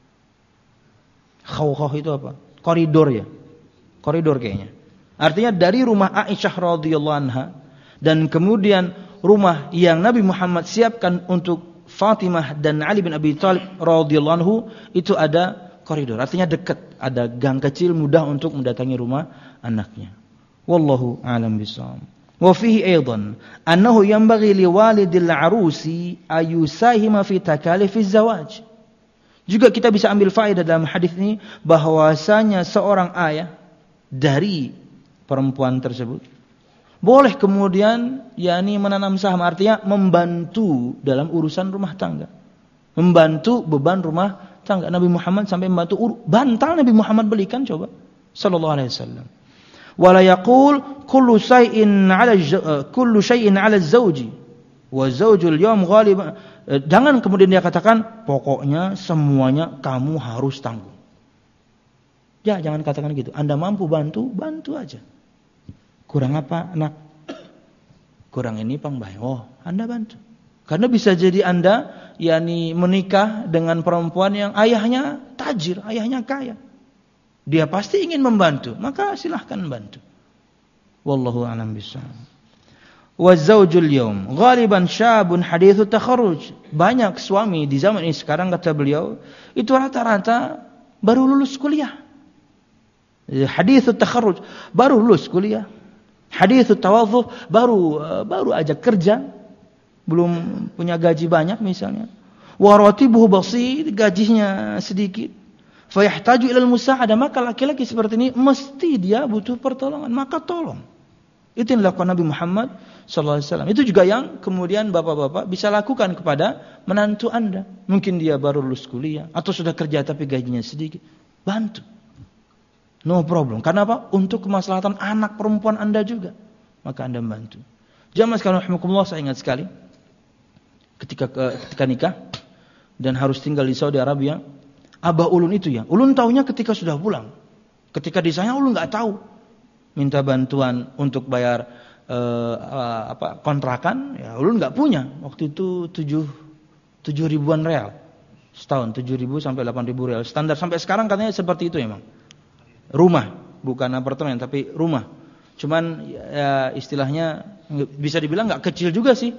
Khawqah itu apa? Koridor ya. Koridor kayaknya. Artinya dari rumah Aisyah radhiyallahu anha dan kemudian rumah yang Nabi Muhammad siapkan untuk Fatimah dan Ali bin Abi Thalib radhiyallahu anhu itu ada koridor. Artinya dekat, ada gang kecil mudah untuk mendatangi rumah anaknya. Wallahu a'lam bishawab. Wa fihi aidan annahu yanbaghi liwalidil arusi ayusahima fi takalifiz zawaj. Juga kita bisa ambil faedah dalam hadis ini bahwasanya seorang ayah dari perempuan tersebut boleh kemudian yakni menanam saham, artinya membantu dalam urusan rumah tangga. Membantu beban rumah tangga. Nabi Muhammad sampai membantu bantal Nabi Muhammad belikan, coba. Sallallahu alaihi wasallam. Wala yaqul kullu syai'in 'ala az-zawji wa zawjul yawm ghaliban. Jangan kemudian dia katakan pokoknya semuanya kamu harus tanggung. Ya, jangan katakan gitu. Anda mampu bantu, bantu aja. Kurang apa, nak? Kurang ini pangbae. Oh, Anda bantu. Karena bisa jadi Anda menikah dengan perempuan yang ayahnya tajir, ayahnya kaya. Dia pasti ingin membantu, maka silahkan bantu. Wallahu a'lam bishawab. Wa zaujul yaum ghaliban syabun haditsu takharruj. Banyak suami di zaman ini sekarang, kata beliau, itu rata-rata baru lulus kuliah. Haditsu takharruj, baru lulus kuliah. Haditsu tawadhuh, baru aja kerja, belum punya gaji banyak misalnya. Wa ratibuhu basit, gajinya sedikit. Fa yahtaju ila al-musa'adah, maka laki-laki seperti ini mesti dia butuh pertolongan, maka tolong. Itu yang dilakukan Nabi Muhammad sallallahu alaihi wasallam. Itu juga yang kemudian bapak-bapak bisa lakukan kepada menantu Anda. Mungkin dia baru lulus kuliah atau sudah kerja tapi gajinya sedikit. Bantu. No problem. Karena apa? Untuk kemaslahatan anak perempuan Anda juga. Maka Anda bantu. Jamaah sekalian rahimakumullah, saya ingat sekali ketika nikah dan harus tinggal di Saudi Arabia, Abah Ulun itu ya. Ulun taunya ketika sudah pulang. Ketika di sana Ulun enggak tahu. Minta bantuan untuk bayar kontrakan, ya Ulun enggak punya. Waktu itu 7 ribuan real. Setahun 7.000 sampai 8.000 real. Standar sampai sekarang katanya seperti itu memang. Rumah, bukan apartemen tapi rumah. Cuman ya istilahnya bisa dibilang enggak kecil juga sih.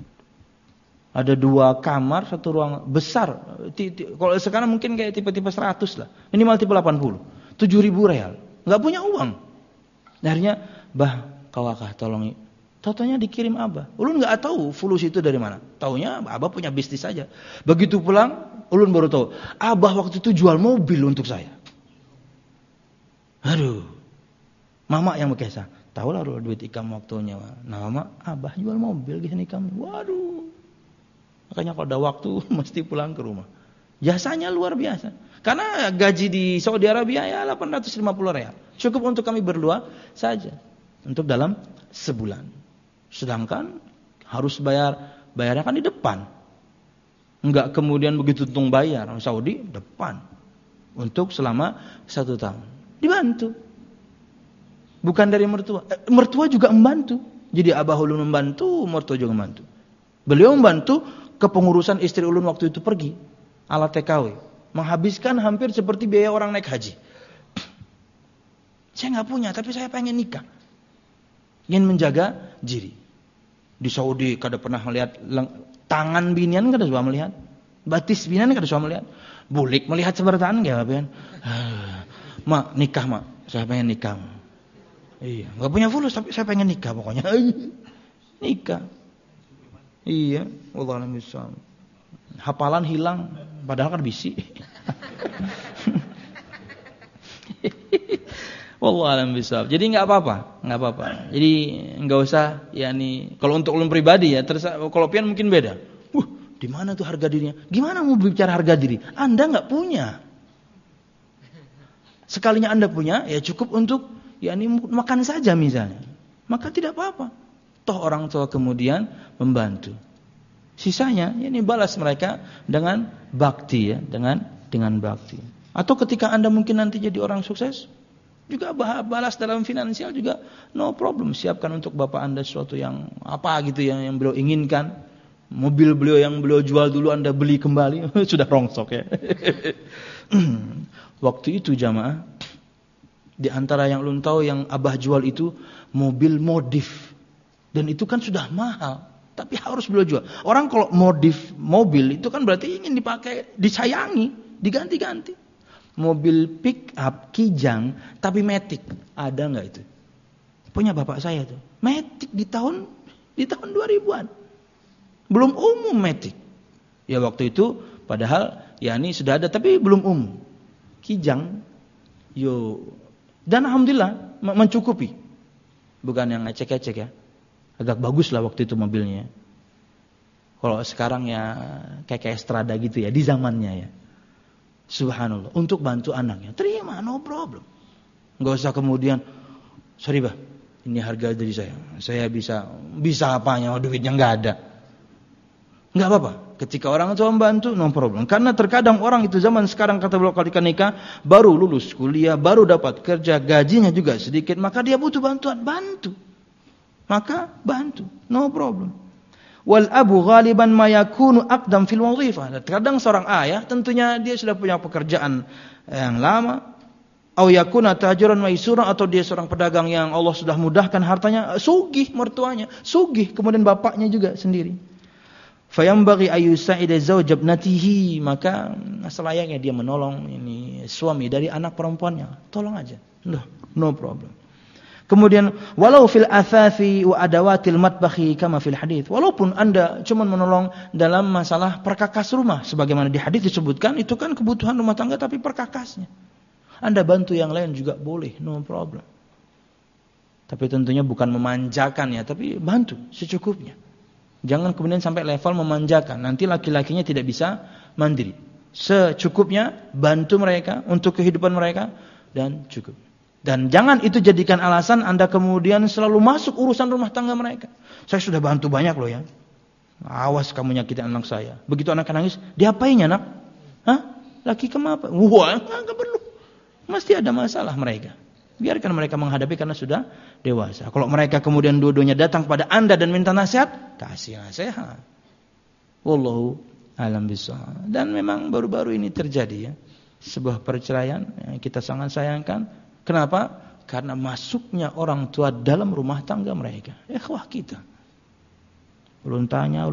Ada 2 kamar, 1 ruang besar. Kalau sekarang mungkin kayak tipe-tipe 100 lah. Minimal tipe 80. 7.000 real. Enggak punya uang. Akhirnya, bah, kawakah tolong. Taunya dikirim Abah. Ulun enggak tahu fulus itu dari mana. Taunya Abah punya bisnis saja. Begitu pulang, Ulun baru tahu. Abah waktu itu jual mobil untuk saya. Aduh. Mama yang berkisah. Tahu lah duit ikam waktunya. Nah, Mama, Abah jual mobil gini ikam. Waduh. Makanya kalau ada waktu mesti pulang ke rumah. Jasanya luar biasa. Karena gaji di Saudi Arabia ya 850 real. Cukup untuk kami berdua saja. Untuk dalam sebulan. Sedangkan harus bayarnya kan di depan. Enggak kemudian begitu untung bayar. Saudi depan. Untuk selama 1 tahun. Dibantu. Bukan dari mertua. Mertua juga membantu. Jadi Abah Ulun membantu, mertua juga membantu. Beliau membantu kepengurusan istri Ulun waktu itu pergi. Alat TKW. Menghabiskan hampir seperti biaya orang naik haji. Saya enggak punya, tapi saya pengen nikah. Ingin menjaga diri. Di Saudi kada pernah melihat tangan binian, kada suka melihat. Batis binian kada suka melihat. Bulik melihat sebertaan enggak apa-apa. Mak, nikah mak. Saya pengen nikah. Iya, enggak punya fulus tapi saya pengen nikah pokoknya. Nikah. Iya, wallahu a'lam bishawab. Hafalan hilang padahal kan bisi. Wallahu a'lam bishawab. Jadi enggak apa-apa. Jadi enggak usah kalau untuk ulun pribadi ya, kalau pian mungkin beda. Di mana tuh harga dirinya? Gimana mau bicara harga diri? Anda enggak punya. Sekalinya Anda punya, ya cukup untuk makan saja misalnya. Maka tidak apa-apa. Toh orang tua kemudian membantu. Sisanya balas mereka dengan bakti ya, dengan bakti. Atau ketika Anda mungkin nanti jadi orang sukses, juga balas dalam finansial juga no problem. Siapkan untuk bapak Anda sesuatu yang apa gitu yang beliau inginkan. Mobil beliau yang beliau jual dulu Anda beli kembali, sudah rongsok ya. Waktu itu jamaah, di antara yang ulun tahu yang Abah jual itu mobil modif. Dan itu kan sudah mahal, tapi harus beliau jual. Orang kalau modif mobil itu kan berarti ingin dipakai, disayangi, diganti-ganti. Mobil pick up Kijang tapi Matic, ada enggak itu? Punya bapak saya tuh. Matic di tahun 2000-an. Belum umum Matic. Ya waktu itu padahal ini sudah ada tapi belum umum. Kijang dan alhamdulillah mencukupi. Bukan yang ecek-ecek ya. Agak bagus lah waktu itu mobilnya. Kalau sekarang ya kayak strada gitu ya di zamannya ya. Subhanallah, untuk bantu anaknya, terima, no problem. Enggak usah kemudian, sorry bah, ini harga dari saya bisa apanya, duitnya enggak ada. Enggak apa-apa, ketika orang tua membantu, no problem. Karena terkadang orang itu zaman sekarang kata beliau ketika nikah, baru lulus kuliah, baru dapat kerja, gajinya juga sedikit, maka dia butuh bantuan, bantu. Maka bantu, no problem. Wal abu ghaliban ma yakunu aqdam fil wadhifah. Terkadang seorang ayah tentunya dia sudah punya pekerjaan yang lama, au yakuna tajiran maisura, atau dia seorang pedagang yang Allah sudah mudahkan hartanya, sugih mertuanya, sugih kemudian bapaknya juga sendiri. Fayambaghi ayyusa'ida zawj ibnatihi, maka selayaknya dia menolong ini suami dari anak perempuannya. Tolong aja. No problem. Kemudian walau fil athafi wa adawatil matbakhi kama fil hadits, walaupun Anda cuma menolong dalam masalah perkakas rumah sebagaimana di hadis disebutkan, itu kan kebutuhan rumah tangga tapi perkakasnya. Anda bantu yang lain juga boleh, no problem. Tapi tentunya bukan memanjakan ya, tapi bantu secukupnya. Jangan kemudian sampai level memanjakan, nanti laki-lakinya tidak bisa mandiri. Secukupnya bantu mereka untuk kehidupan mereka dan cukup. Dan jangan itu jadikan alasan Anda kemudian selalu masuk urusan rumah tangga mereka. Saya sudah bantu banyak loh ya. Awas kamu nyakitin anak saya. Begitu anak nangis, diapain anak? Hah? Laki kamu apa? Wah, enggak perlu. Mesti ada masalah mereka. Biarkan mereka menghadapi karena sudah dewasa. Kalau mereka kemudian dua-duanya datang pada Anda dan minta nasihat, kasih nasihat. Wallahu a'lam bishawab. Dan memang baru-baru ini terjadi ya. Sebuah perceraian yang kita sangat sayangkan. Kenapa? Karena masuknya orang tua dalam rumah tangga mereka. Ikhwah kita. Ulun tanya,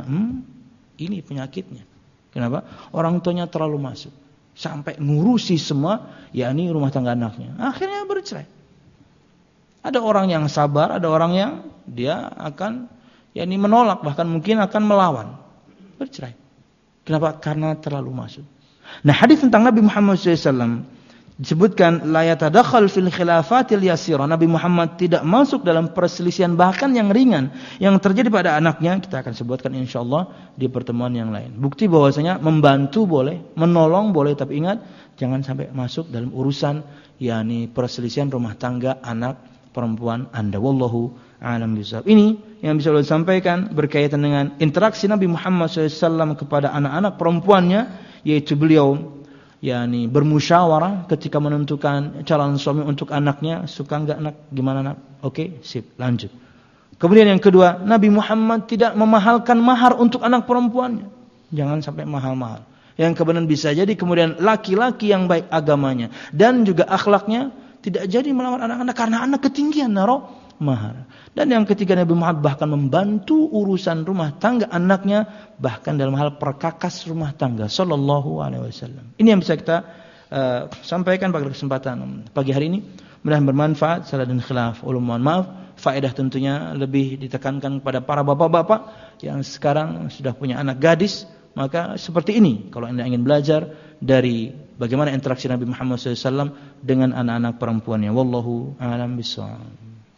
ini penyakitnya. Kenapa? Orang tuanya terlalu masuk. Sampai ngurusi semua, yakni rumah tangga anaknya. Akhirnya bercerai. Ada orang yang sabar, ada orang yang dia akan yakni menolak, bahkan mungkin akan melawan. Bercerai. Kenapa? Karena terlalu masuk. Nah, hadis tentang Nabi Muhammad SAW disebutkan la yatadakhal fil khilafatil yasira. Nabi Muhammad tidak masuk dalam perselisihan bahkan yang ringan yang terjadi pada anaknya. Kita akan sebutkan insyaallah di pertemuan yang lain. Bukti bahwasanya membantu boleh, menolong boleh, tapi ingat jangan sampai masuk dalam urusan yakni perselisihan rumah tangga anak perempuan Anda. Wallahu a'lam bishawab. Ini yang bisa saya sampaikan berkaitan dengan interaksi Nabi Muhammad SAW kepada anak-anak perempuannya, yaitu beliau yakni bermusyawarah ketika menentukan calon suami untuk anaknya. Suka enggak anak? Gimana nak? Oke, sip, lanjut. Kemudian yang kedua, Nabi Muhammad tidak memahalkan mahar untuk anak perempuannya. Jangan sampai mahal-mahal. Yang kemudian bisa jadi kemudian laki-laki yang baik agamanya dan juga akhlaknya tidak jadi melamar anak-anak karena anak ketinggian naruh mahar. Dan yang ketiga, Nabi Muhammad bahkan membantu urusan rumah tangga anaknya, bahkan dalam hal perkakas rumah tangga sallallahu alaihi wasallam. Ini yang bisa kita sampaikan pada kesempatan pagi hari ini. Mudah-mudahan bermanfaat. Salah dan khilaf, ulun mohon maaf. Faedah tentunya lebih ditekankan kepada para bapak-bapak yang sekarang sudah punya anak gadis. Maka seperti ini kalau Anda ingin belajar dari bagaimana interaksi Nabi Muhammad SAW dengan anak-anak perempuannya. Wallahu a'lam bishawab.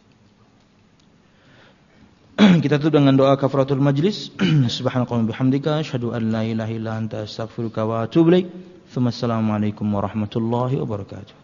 Kita tutup dengan doa kafaratul majlis. Subhanakallahumma bihamdika asyhadu an la ilaha illa anta astaghfiruka wa atubu ilaik. Assalamualaikum warahmatullahi wabarakatuh.